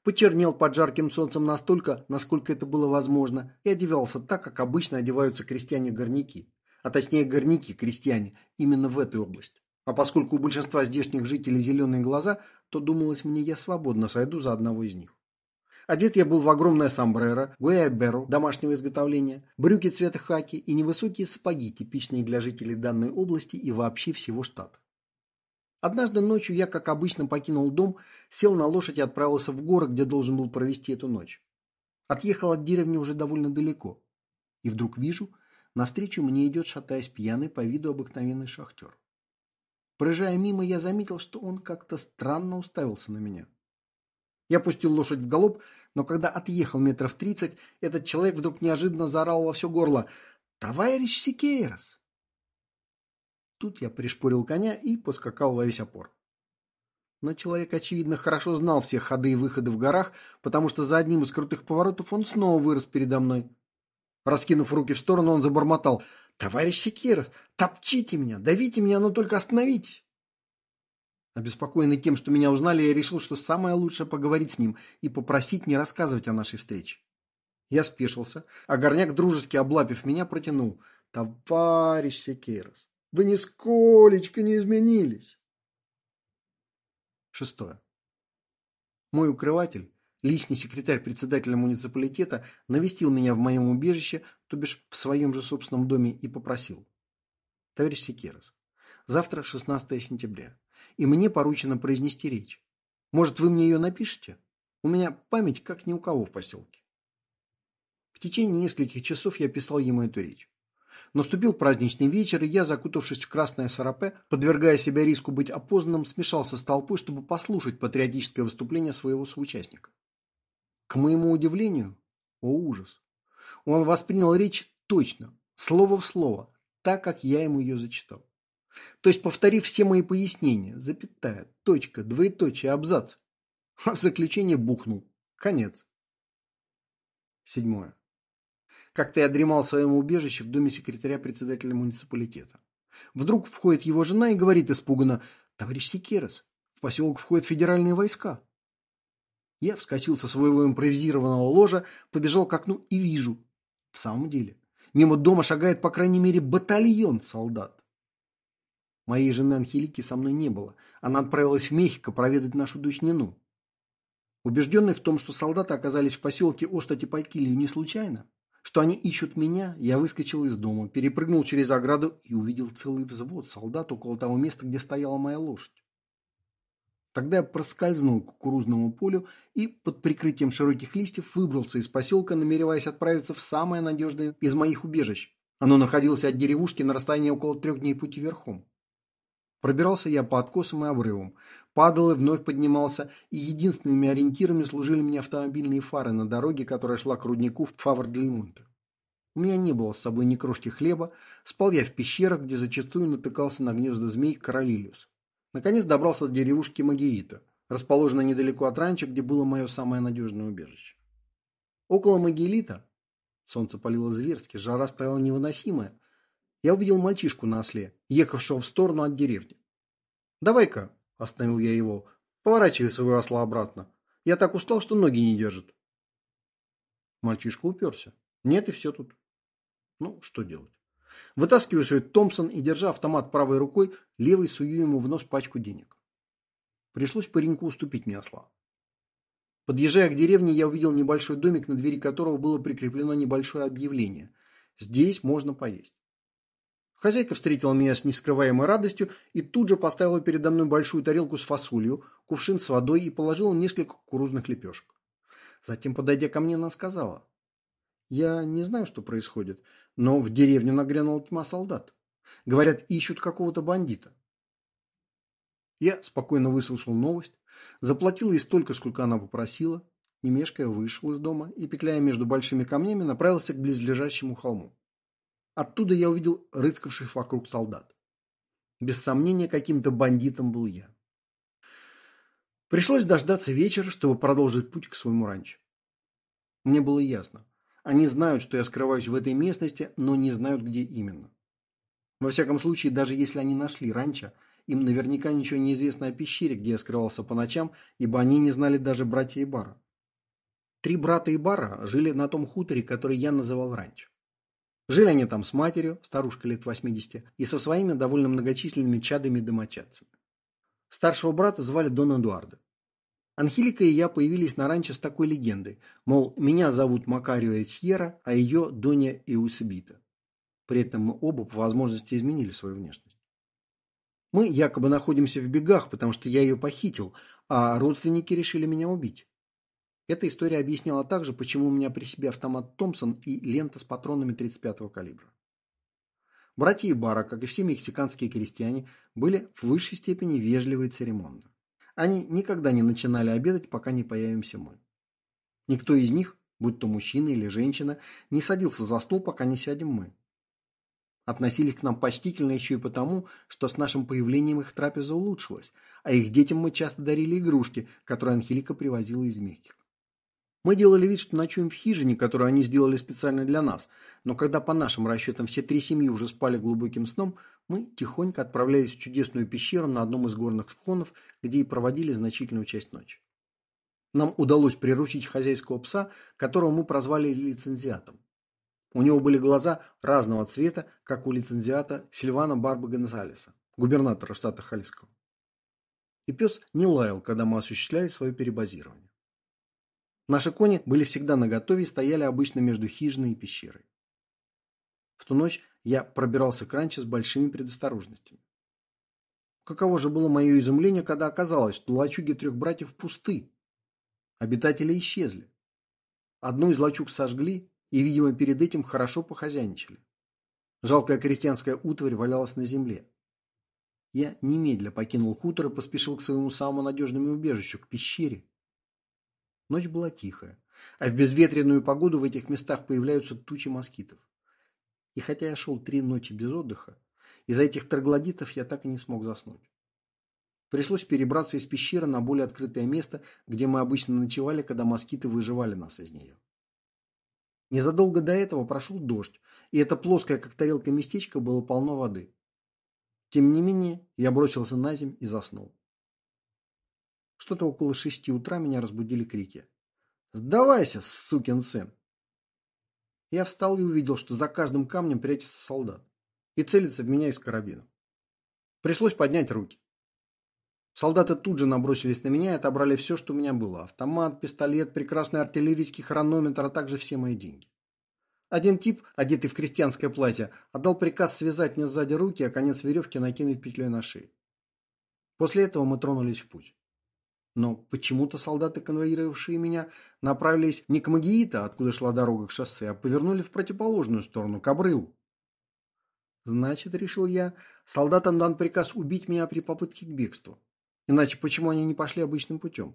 Почернел под жарким солнцем настолько, насколько это было возможно, и одевался так, как обычно одеваются крестьяне-горняки. А точнее горняки-крестьяне, именно в этой области. А поскольку у большинства здешних жителей зеленые глаза, то думалось мне, я свободно сойду за одного из них. Одет я был в огромное сомбреро, гуайберу домашнего изготовления, брюки цвета хаки и невысокие сапоги, типичные для жителей данной области и вообще всего штата. Однажды ночью я, как обычно, покинул дом, сел на лошадь и отправился в горы, где должен был провести эту ночь. Отъехал от деревни уже довольно далеко. И вдруг вижу, навстречу мне идет, шатаясь пьяный, по виду обыкновенный шахтер. Проезжая мимо, я заметил, что он как-то странно уставился на меня. Я пустил лошадь в галоп, но когда отъехал метров тридцать, этот человек вдруг неожиданно заорал во все горло: «Товарищ Сикейрос!» Тут я пришпорил коня и поскакал во весь опор. Но человек, очевидно, хорошо знал все ходы и выходы в горах, потому что за одним из крутых поворотов он снова вырос передо мной. Раскинув руки в сторону, он забормотал: «Товарищ Сикейрос, топчите меня, давите меня, но только остановитесь!» Обеспокоенный тем, что меня узнали, я решил, что самое лучшее поговорить с ним и попросить не рассказывать о нашей встрече. Я спешился, а горняк, дружески облапив меня, протянул: «Товарищ Сикейрос, вы нисколечко не изменились!» Шестое. Мой укрыватель, личный секретарь председателя муниципалитета, навестил меня в моем убежище, то бишь в своем же собственном доме, и попросил: «Товарищ Сикейрос, завтра шестнадцатое сентября, и мне поручено произнести речь. Может, вы мне ее напишете? У меня память как ни у кого в поселке». В течение нескольких часов я писал ему эту речь. Наступил праздничный вечер, и я, закутавшись в красное сарапе, подвергая себя риску быть опознанным, смешался с толпой, чтобы послушать патриотическое выступление своего соучастника. К моему удивлению, о ужас, он воспринял речь точно, слово в слово, так, как я ему ее зачитал. То есть, повторив все мои пояснения, запятая, точка, двоеточие, абзац, а в заключение бухнул: конец. Седьмое. Как-то я дремал в своем убежище в доме секретаря председателя муниципалитета. Вдруг входит его жена и говорит испуганно: «Товарищ Сикейрос, в поселок входят федеральные войска». Я вскочил со своего импровизированного ложа, побежал к окну и вижу: в самом деле, мимо дома шагает по крайней мере батальон солдат. Моей жены Анхелики со мной не было. Она отправилась в Мехико проведать нашу дочь Нину. Убежденный в том, что солдаты оказались в поселке Оста-Типайкилью не случайно, что они ищут меня, я выскочил из дома, перепрыгнул через ограду и увидел целый взвод солдат около того места, где стояла моя лошадь. Тогда я проскользнул к кукурузному полю и под прикрытием широких листьев выбрался из поселка, намереваясь отправиться в самое надежное из моих убежищ. Оно находилось от деревушки на расстоянии около трех дней пути верхом. Пробирался я по откосам и обрывам, падал и вновь поднимался, и единственными ориентирами служили мне автомобильные фары на дороге, которая шла к руднику в Фавр-дель-Монте. У меня не было с собой ни крошки хлеба, спал я в пещерах, где зачастую натыкался на гнезда змей Королилиус. Наконец добрался до деревушки Магиито, расположенной недалеко от ранчо, где было мое самое надежное убежище. Около Магиита, солнце палило зверски, жара стояла невыносимая, я увидел мальчишку на осле, ехавшего в сторону от деревни. «Давай-ка», — остановил я его, — «поворачивай своего осла обратно. Я так устал, что ноги не держат». Мальчишка уперся. Нет, и все тут. Ну, что делать? Вытаскиваю свой Томпсон и, держа автомат правой рукой, левой сую ему в нос пачку денег. Пришлось пареньку уступить мне осла. Подъезжая к деревне, я увидел небольшой домик, на двери которого было прикреплено небольшое объявление: «Здесь можно поесть». Хозяйка встретила меня с нескрываемой радостью и тут же поставила передо мной большую тарелку с фасолью, кувшин с водой и положила несколько кукурузных лепешек. Затем, подойдя ко мне, она сказала: «Я не знаю, что происходит, но в деревню нагрянула тьма солдат. Говорят, ищут какого-то бандита». Я спокойно выслушал новость, заплатил ей столько, сколько она попросила, не мешкая вышел из дома и, петляя между большими камнями, направился к близлежащему холму. Оттуда я увидел рыскавших вокруг солдат. Без сомнения, каким-то бандитом был я. Пришлось дождаться вечера, чтобы продолжить путь к своему ранчо. Мне было ясно. Они знают, что я скрываюсь в этой местности, но не знают, где именно. Во всяком случае, даже если они нашли ранчо, им наверняка ничего не известно о пещере, где я скрывался по ночам, ибо они не знали даже братья Ибара. Три брата Ибарра жили на том хуторе, который я называл ранчо. Жили они там с матерью, старушкой лет восьмидесяти, и со своими довольно многочисленными чадами и домочадцами. Старшего брата звали Дон Эдуардо. Анхелика и я появились на ранчо с такой легендой, мол, меня зовут Макарио Этьера, а ее Донья Эусебита. При этом мы оба по возможности изменили свою внешность. Мы якобы находимся в бегах, потому что я ее похитил, а родственники решили меня убить. Эта история объясняла также, почему у меня при себе автомат Томпсон и лента с патронами тридцать пятого калибра. Братья Ибарра, как и все мексиканские крестьяне, были в высшей степени вежливы и церемонны. Они никогда не начинали обедать, пока не появимся мы. Никто из них, будь то мужчина или женщина, не садился за стол, пока не сядем мы. Относились к нам почтительно еще и потому, что с нашим появлением их трапеза улучшилась, а их детям мы часто дарили игрушки, которые Анхелика привозила из Мехико. Мы делали вид, что ночуем в хижине, которую они сделали специально для нас, но когда по нашим расчетам все три семьи уже спали глубоким сном, мы тихонько отправлялись в чудесную пещеру на одном из горных склонов, где и проводили значительную часть ночи. Нам удалось приручить хозяйского пса, которого мы прозвали лицензиатом. У него были глаза разного цвета, как у лицензиата Сильвана Барбы Гонсалеса, губернатора штата Халиско. И пес не лаял, когда мы осуществляли свое перебазирование. Наши кони были всегда наготове и стояли обычно между хижиной и пещерой. В ту ночь я пробирался к ранчо с большими предосторожностями. Каково же было мое изумление, когда оказалось, что лачуги трех братьев пусты. Обитатели исчезли. Одну из лачуг сожгли и, видимо, перед этим хорошо похозяйничали. Жалкая крестьянская утварь валялась на земле. Я немедля покинул хутор и поспешил к своему самому надежному убежищу, к пещере. Ночь была тихая, а в безветренную погоду в этих местах появляются тучи москитов. И хотя я шел три ночи без отдыха, из-за этих троглодитов я так и не смог заснуть. Пришлось перебраться из пещеры на более открытое место, где мы обычно ночевали, когда москиты выживали нас из нее. Незадолго до этого прошел дождь, и это плоское, как тарелка местечко, было полно воды. Тем не менее, я бросился на земь и заснул. Что-то около шести утра меня разбудили крики. «Сдавайся, сукин сын!» Я встал и увидел, что за каждым камнем прячется солдат и целится в меня из карабина. Пришлось поднять руки. Солдаты тут же набросились на меня и отобрали все, что у меня было. Автомат, пистолет, прекрасный артиллерийский хронометр, а также все мои деньги. Один тип, одетый в крестьянское платье, отдал приказ связать мне сзади руки, а конец веревки накинуть петлей на шею. После этого мы тронулись в путь. Но почему-то солдаты, конвоировавшие меня, направились не к Магиито, откуда шла дорога к шоссе, а повернули в противоположную сторону, к обрыву. Значит, решил я, солдатам дан приказ убить меня при попытке к бегству. Иначе почему они не пошли обычным путем?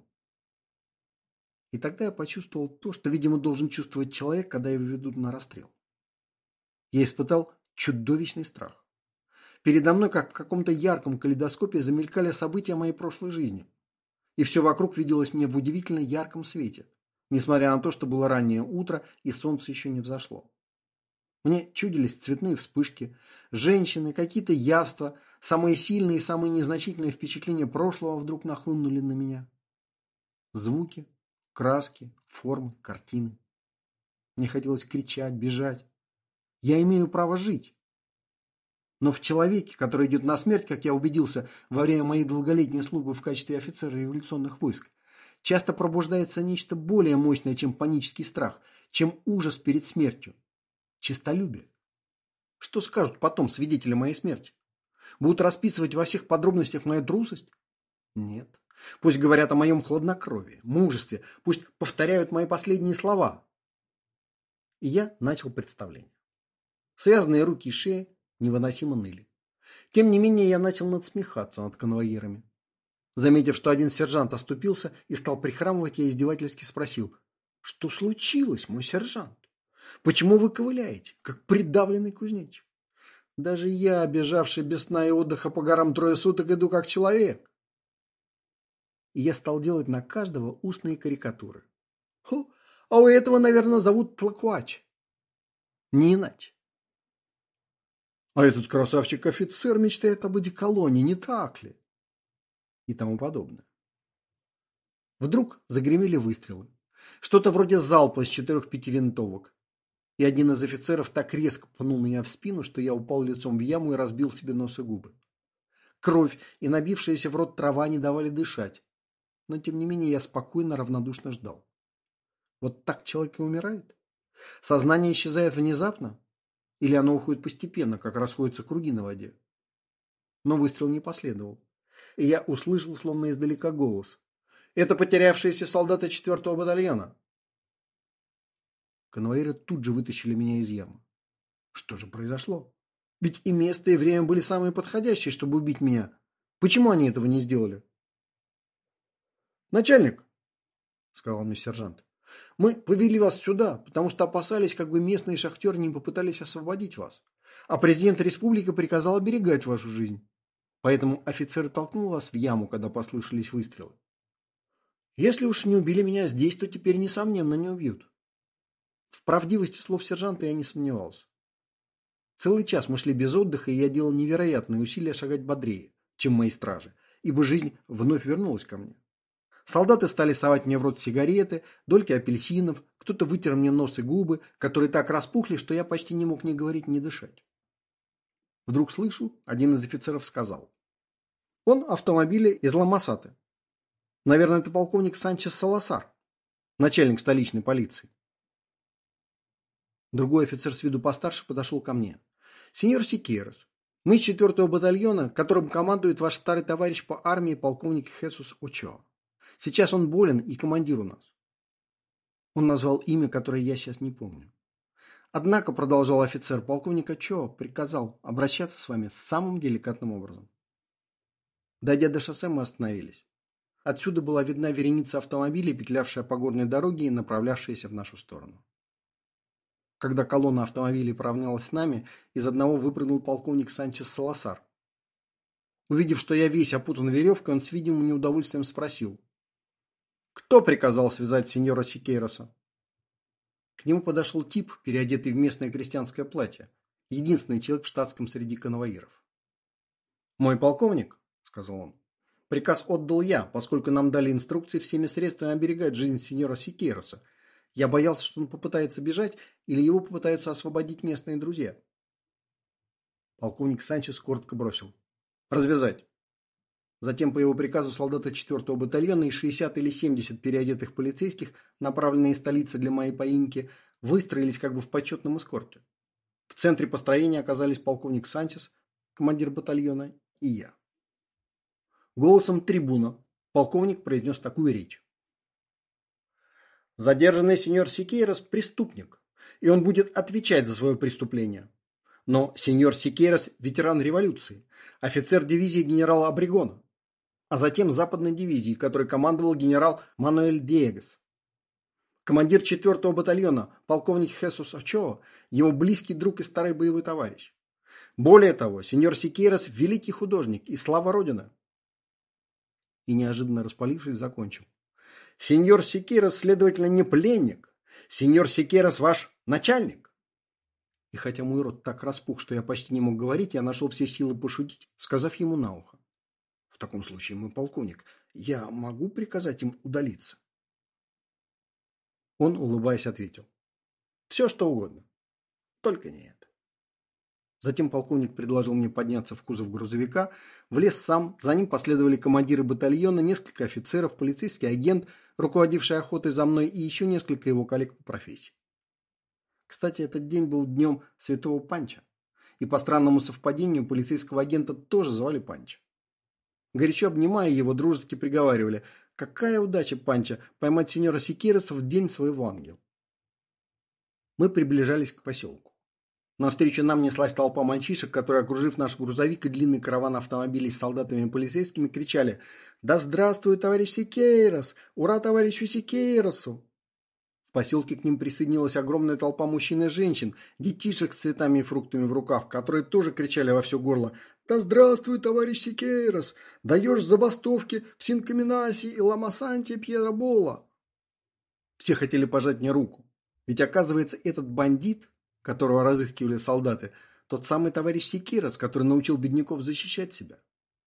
И тогда я почувствовал то, что, видимо, должен чувствовать человек, когда его ведут на расстрел. Я испытал чудовищный страх. Передо мной, как в каком-то ярком калейдоскопе, замелькали события моей прошлой жизни. И все вокруг виделось мне в удивительно ярком свете, несмотря на то, что было раннее утро и солнце еще не взошло. Мне чудились цветные вспышки, женщины, какие-то явства, самые сильные и самые незначительные впечатления прошлого вдруг нахлынули на меня. Звуки, краски, формы, картины. Мне хотелось кричать, бежать. Я имею право жить. Но в человеке, который идет на смерть, как я убедился во время моей долголетней службы в качестве офицера революционных войск, часто пробуждается нечто более мощное, чем панический страх, чем ужас перед смертью. Честолюбие. Что скажут потом свидетели моей смерти? Будут расписывать во всех подробностях мою трусость? Нет. Пусть говорят о моем хладнокровии, мужестве, пусть повторяют мои последние слова. И я начал представление. Связанные руки и шея невыносимо ныли. Тем не менее, я начал надсмехаться над конвоирами. Заметив, что один сержант оступился и стал прихрамывать, я издевательски спросил: «Что случилось, мой сержант? Почему вы ковыляете, как придавленный кузнечик? Даже я, бежавший без сна и отдыха по горам трое суток, иду как человек». И я стал делать на каждого устные карикатуры. Ху, а у этого, наверное, зовут Тлакуач. Не иначе. А этот красавчик-офицер мечтает об одеколоне, не так ли? И тому подобное. Вдруг загремели выстрелы. Что-то вроде залпа из четырех-пяти винтовок. И один из офицеров так резко пнул меня в спину, что я упал лицом в яму и разбил себе нос и губы. Кровь и набившаяся в рот трава не давали дышать. Но тем не менее я спокойно, равнодушно ждал. Вот так человек и умирает? Сознание исчезает внезапно? Или оно уходит постепенно, как расходятся круги на воде? Но выстрел не последовал. И я услышал, словно издалека, голос. «Это потерявшиеся солдаты четвертого батальона!» Конвоиры тут же вытащили меня из ямы. Что же произошло? Ведь и место, и время были самые подходящие, чтобы убить меня. Почему они этого не сделали? «Начальник», — сказал мне сержант, — «мы повели вас сюда, потому что опасались, как бы местные шахтеры не попытались освободить вас. А президент республики приказал оберегать вашу жизнь. Поэтому офицер толкнул вас в яму, когда послышались выстрелы. Если уж не убили меня здесь, то теперь, несомненно, не убьют». В правдивости слов сержанта я не сомневался. Целый час мы шли без отдыха, и я делал невероятные усилия шагать бодрее, чем мои стражи, ибо жизнь вновь вернулась ко мне. Солдаты стали совать мне в рот сигареты, дольки апельсинов, кто-то вытер мне нос и губы, которые так распухли, что я почти не мог ни говорить, ни дышать. Вдруг слышу, один из офицеров сказал. Он автомобиле из Ла-Масаты. Наверное, это полковник Санчес Саласар, начальник столичной полиции. Другой офицер с виду постарше подошел ко мне. «Сеньор Сикейрос, мы из четвертого батальона, которым командует ваш старый товарищ по армии полковник Хесус Очоа. Сейчас он болен и командир у нас». Он назвал имя, которое я сейчас не помню. Однако, продолжал офицер, полковник Очоа приказал обращаться с вами самым деликатным образом. Дойдя до шоссе, мы остановились. Отсюда была видна вереница автомобилей, петлявшая по горной дороге и направлявшаяся в нашу сторону. Когда колонна автомобилей поравнялась с нами, из одного выпрыгнул полковник Санчес Саласар. Увидев, что я весь опутан веревкой, он с видимым неудовольствием спросил. «Кто приказал связать сеньора Сикейроса?» К нему подошел тип, переодетый в местное крестьянское платье, единственный человек в штатском среди конвоиров. «Мой полковник», — сказал он, — «приказ отдал я, поскольку нам дали инструкции всеми средствами оберегать жизнь сеньора Сикейроса. Я боялся, что он попытается бежать, или его попытаются освободить местные друзья». Полковник Санчес коротко бросил. «Развязать». Затем по его приказу солдаты четвертого батальона и шестьдесят или семьдесят переодетых полицейских, направленные из столицы для моей поимки, выстроились как бы в почетном эскорте. В центре построения оказались полковник Санчес, командир батальона, и я. Голосом трибуна полковник произнес такую речь. «Задержанный сеньор Сикейрос – преступник, и он будет отвечать за свое преступление. Но сеньор Сикейрос – ветеран революции, офицер дивизии генерала Обрегона, а затем западной дивизии, которой командовал генерал Мануэль Диегес. Командир четвертого батальона, полковник Хесус Очоа, его близкий друг и старый боевой товарищ. Более того, сеньор Сикейрос – великий художник и слава Родины». И неожиданно распалившись, закончил. «Сеньор Сикейрос, следовательно, не пленник. Сеньор Сикейрос ваш начальник». И хотя мой рот так распух, что я почти не мог говорить, я нашел все силы пошутить, сказав ему на ухо. «В таком случае, мой полковник, я могу приказать им удалиться?» Он, улыбаясь, ответил. «Все, что угодно. Только не это». Затем полковник предложил мне подняться в кузов грузовика, влез сам, за ним последовали командиры батальона, несколько офицеров, полицейский агент, руководивший охотой за мной, и еще несколько его коллег по профессии. Кстати, этот день был днем Святого Панча, и по странному совпадению полицейского агента тоже звали Панча. Горячо обнимая его, дружески приговаривали: «Какая удача, Панча, поймать сеньора Сикейроса в день своего ангела». Мы приближались к поселку. Навстречу нам неслась толпа мальчишек, которые, окружив наш грузовик и длинный караван автомобилей с солдатами и полицейскими, кричали: «Да здравствует товарищ Сикейрос! Ура товарищу Сикейросу!» В поселке к ним присоединилась огромная толпа мужчин и женщин, детишек с цветами и фруктами в руках, которые тоже кричали во все горло: «Да здравствует товарищ Сикейрос! Даешь забастовки в Синкаминасе и Ла-Масанте Пьедробола!» Все хотели пожать мне руку, ведь, оказывается, этот бандит, которого разыскивали солдаты, тот самый товарищ Сикейрос, который научил бедняков защищать себя.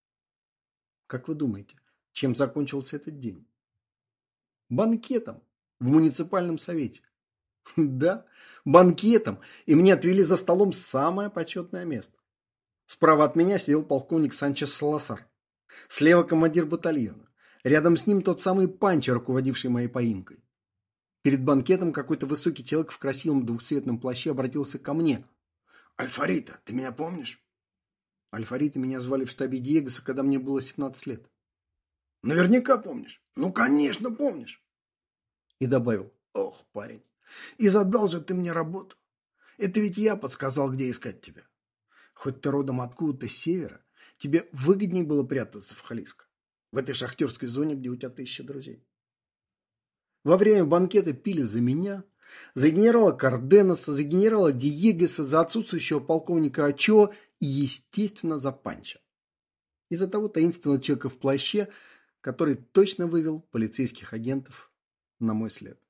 Как вы думаете, чем закончился этот день? Банкетом, в муниципальном совете. Да, банкетом, и мне отвели за столом самое почетное место. Справа от меня сидел полковник Санчес Саласар. Слева командир батальона. Рядом с ним тот самый Панчо, руководивший моей поимкой. Перед банкетом какой-то высокий человек в красивом двухцветном плаще обратился ко мне. «Альфарита, ты меня помнишь?» Альфарита меня звали в штабе Диегоса, когда мне было семнадцать лет. «Наверняка помнишь. Ну, конечно, помнишь». И добавил: «Ох, парень, и задал же ты мне работу. Это ведь я подсказал, где искать тебя. Хоть ты родом откуда-то с севера, тебе выгоднее было прятаться в Халиско, в этой шахтерской зоне, где у тебя тысяча друзей». Во время банкета пили за меня, за генерала Карденоса, за генерала Диегоса, за отсутствующего полковника Ачо и, естественно, за Панчо. И за того таинственного человека в плаще, который точно вывел полицейских агентов на мой след.